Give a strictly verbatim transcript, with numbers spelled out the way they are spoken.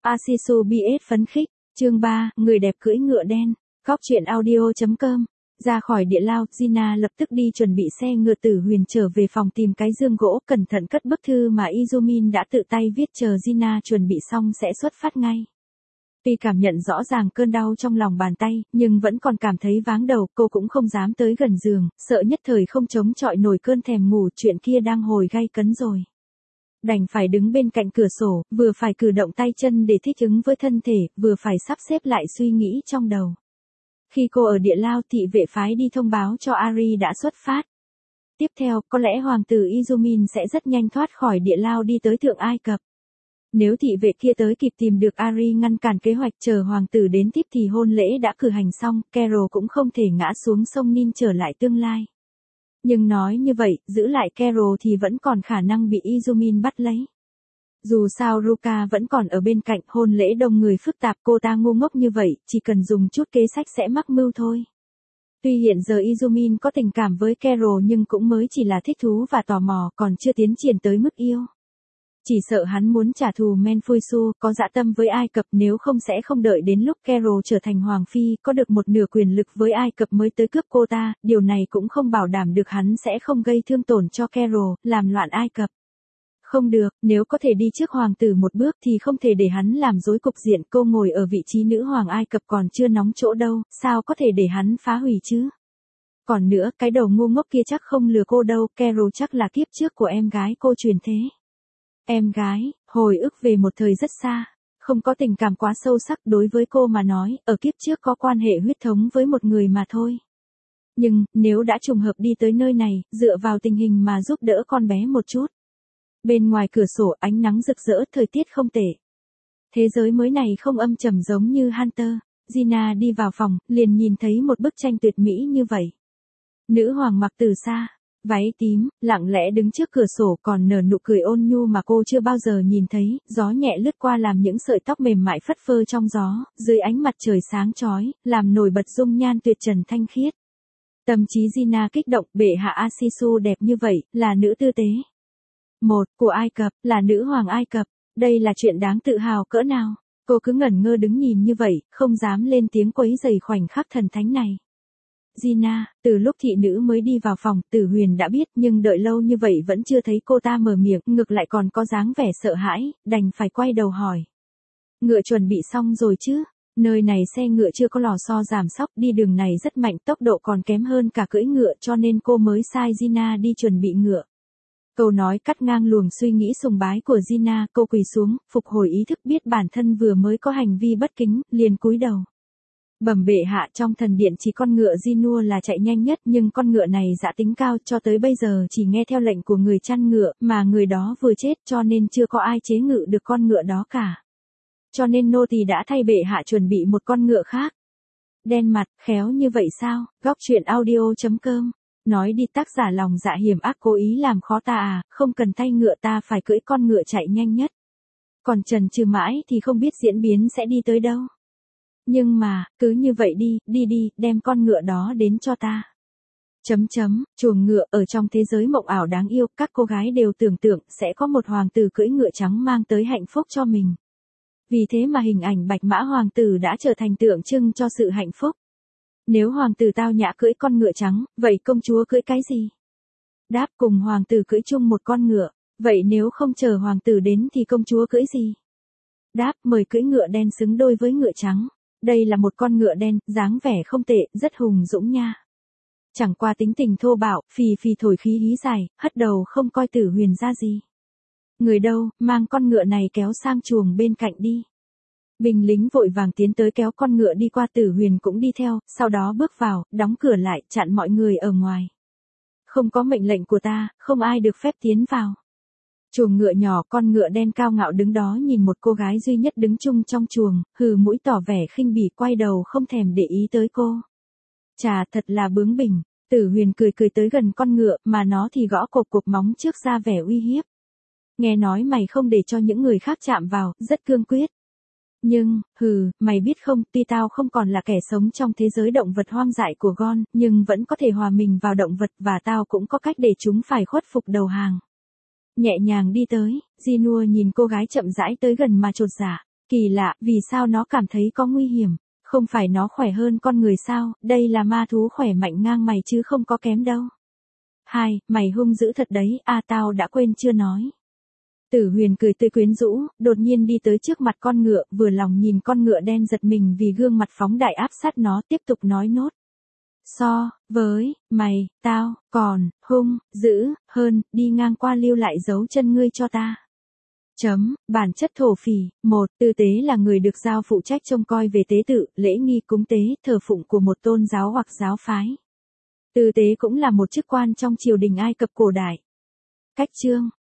Asisu bê ét phấn khích, chương ba, người đẹp cưỡi ngựa đen, Cóc truyện audio chấm com. Ra khỏi địa lao, Gina lập tức đi chuẩn bị xe ngựa Tử Huyền trở về phòng tìm cái dương gỗ, cẩn thận cất bức thư mà Izumin đã tự tay viết, chờ Gina chuẩn bị xong sẽ xuất phát ngay. Tuy cảm nhận rõ ràng cơn đau trong lòng bàn tay, nhưng vẫn còn cảm thấy váng đầu, cô cũng không dám tới gần giường, sợ nhất thời không chống chọi nổi cơn thèm ngủ, chuyện kia đang hồi gay cấn rồi. Đành phải đứng bên cạnh cửa sổ, vừa phải cử động tay chân để thích ứng với thân thể, vừa phải sắp xếp lại suy nghĩ trong đầu. Khi cô ở địa lao, thị vệ phái đi thông báo cho Ari đã xuất phát. Tiếp theo, có lẽ hoàng tử Izumin sẽ rất nhanh thoát khỏi địa lao đi tới Thượng Ai Cập. Nếu thị vệ kia tới kịp tìm được Ari ngăn cản kế hoạch chờ hoàng tử đến tiếp thì hôn lễ đã cử hành xong, Carol cũng không thể ngã xuống sông Nin trở lại tương lai. Nhưng nói như vậy, giữ lại Carol thì vẫn còn khả năng bị Izumin bắt lấy. Dù sao Ruka vẫn còn ở bên cạnh, hôn lễ đông người phức tạp, cô ta ngu ngốc như vậy, chỉ cần dùng chút kế sách sẽ mắc mưu thôi. Tuy hiện giờ Izumin có tình cảm với Carol nhưng cũng mới chỉ là thích thú và tò mò, còn chưa tiến triển tới mức yêu. Chỉ sợ hắn muốn trả thù Menfuisu, có dã tâm với Ai Cập, nếu không sẽ không đợi đến lúc Carol trở thành hoàng phi, có được một nửa quyền lực với Ai Cập mới tới cướp cô ta, điều này cũng không bảo đảm được hắn sẽ không gây thương tổn cho Carol, làm loạn Ai Cập. Không được, nếu có thể đi trước hoàng tử một bước thì không thể để hắn làm rối cục diện, cô ngồi ở vị trí nữ hoàng Ai Cập còn chưa nóng chỗ đâu, sao có thể để hắn phá hủy chứ? Còn nữa, cái đầu ngu ngốc kia chắc không lừa cô đâu, Carol chắc là kiếp trước của em gái cô truyền thế. Em gái, hồi ức về một thời rất xa, không có tình cảm quá sâu sắc đối với cô mà nói, ở kiếp trước có quan hệ huyết thống với một người mà thôi. Nhưng, nếu đã trùng hợp đi tới nơi này, dựa vào tình hình mà giúp đỡ con bé một chút. Bên ngoài cửa sổ ánh nắng rực rỡ, thời tiết không tệ. Thế giới mới này không âm trầm giống như Hunter. Gina đi vào phòng, liền nhìn thấy một bức tranh tuyệt mỹ như vậy. Nữ hoàng mặc từ xa, váy tím, lặng lẽ đứng trước cửa sổ còn nở nụ cười ôn nhu mà cô chưa bao giờ nhìn thấy, gió nhẹ lướt qua làm những sợi tóc mềm mại phất phơ trong gió, dưới ánh mặt trời sáng chói, làm nổi bật dung nhan tuyệt trần thanh khiết. Tâm trí Gina kích động, bệ hạ Asisu đẹp như vậy, là nữ tư tế. Một, của Ai Cập, là nữ hoàng Ai Cập, đây là chuyện đáng tự hào cỡ nào. Cô cứ ngẩn ngơ đứng nhìn như vậy, không dám lên tiếng quấy rầy khoảnh khắc thần thánh này. Gina, từ lúc thị nữ mới đi vào phòng, Tử Huyền đã biết, nhưng đợi lâu như vậy vẫn chưa thấy cô ta mở miệng, ngược lại còn có dáng vẻ sợ hãi, đành phải quay đầu hỏi. Ngựa chuẩn bị xong rồi chứ? Nơi này xe ngựa chưa có lò xo giảm sóc, đi đường này rất mạnh, tốc độ còn kém hơn cả cưỡi ngựa, cho nên cô mới sai Gina đi chuẩn bị ngựa. Câu nói cắt ngang luồng suy nghĩ sùng bái của Gina, cô quỳ xuống, phục hồi ý thức, biết bản thân vừa mới có hành vi bất kính, liền cúi đầu. Bẩm bệ hạ, trong thần điện chỉ con ngựa Jinua là chạy nhanh nhất, nhưng con ngựa này dã tính cao, cho tới bây giờ chỉ nghe theo lệnh của người chăn ngựa, mà người đó vừa chết, cho nên chưa có ai chế ngự được con ngựa đó cả. Cho nên nô tỳ đã thay bệ hạ chuẩn bị một con ngựa khác. Đen mặt, khéo như vậy sao? Góc truyện audio chấm com. Nói đi, tác giả lòng dạ hiểm ác cố ý làm khó ta à, không cần thay ngựa, ta phải cưỡi con ngựa chạy nhanh nhất. Còn chần chừ mãi thì không biết diễn biến sẽ đi tới đâu. Nhưng mà, cứ như vậy đi, đi đi, đem con ngựa đó đến cho ta. Chấm chấm, chuồng ngựa, ở trong thế giới mộng ảo đáng yêu, các cô gái đều tưởng tượng sẽ có một hoàng tử cưỡi ngựa trắng mang tới hạnh phúc cho mình. Vì thế mà hình ảnh bạch mã hoàng tử đã trở thành tượng trưng cho sự hạnh phúc. Nếu hoàng tử tao nhã cưỡi con ngựa trắng, vậy công chúa cưỡi cái gì? Đáp, cùng hoàng tử cưỡi chung một con ngựa. Vậy nếu không chờ hoàng tử đến thì công chúa cưỡi gì? Đáp, mời cưỡi ngựa đen xứng đôi với ngựa trắng. Đây là một con ngựa đen, dáng vẻ không tệ, rất hùng dũng nha. Chẳng qua tính tình thô bạo, phì phì thổi khí hí dài, hất đầu không coi Tử Huyền ra gì. Người đâu, mang con ngựa này kéo sang chuồng bên cạnh đi. Binh lính vội vàng tiến tới kéo con ngựa đi qua, Tử Huyền cũng đi theo, sau đó bước vào, đóng cửa lại, chặn mọi người ở ngoài. Không có mệnh lệnh của ta, không ai được phép tiến vào. Chuồng ngựa nhỏ, con ngựa đen cao ngạo đứng đó nhìn một cô gái duy nhất đứng chung trong chuồng, hừ mũi tỏ vẻ khinh bỉ, quay đầu không thèm để ý tới cô. Chà, thật là bướng bỉnh. Tử Huyền cười cười tới gần con ngựa, mà nó thì gõ cộp cộp móng trước ra vẻ uy hiếp. Nghe nói mày không để cho những người khác chạm vào, rất cương quyết. Nhưng, hừ, mày biết không, tuy tao không còn là kẻ sống trong thế giới động vật hoang dại của Gon, nhưng vẫn có thể hòa mình vào động vật, và tao cũng có cách để chúng phải khuất phục đầu hàng. Nhẹ nhàng đi tới, Jinua nhìn cô gái chậm rãi tới gần mà chột dạ. Kỳ lạ, vì sao nó cảm thấy có nguy hiểm? Không phải nó khỏe hơn con người sao, đây là ma thú khỏe mạnh ngang mày chứ không có kém đâu. Hai, mày hung dữ thật đấy, à tao đã quên chưa nói. Tử Huyền cười tươi quyến rũ, đột nhiên đi tới trước mặt con ngựa, vừa lòng nhìn con ngựa đen giật mình vì gương mặt phóng đại áp sát nó, tiếp tục nói nốt. So, với, mày, tao, còn, hung, dữ, hơn, đi ngang qua lưu lại dấu chân ngươi cho ta. Chấm, bản chất thổ phỉ, một, tư tế là người được giao phụ trách trông coi về tế tự, lễ nghi cúng tế, thờ phụng của một tôn giáo hoặc giáo phái. Tư tế cũng là một chức quan trong triều đình Ai Cập cổ đại. Cách chương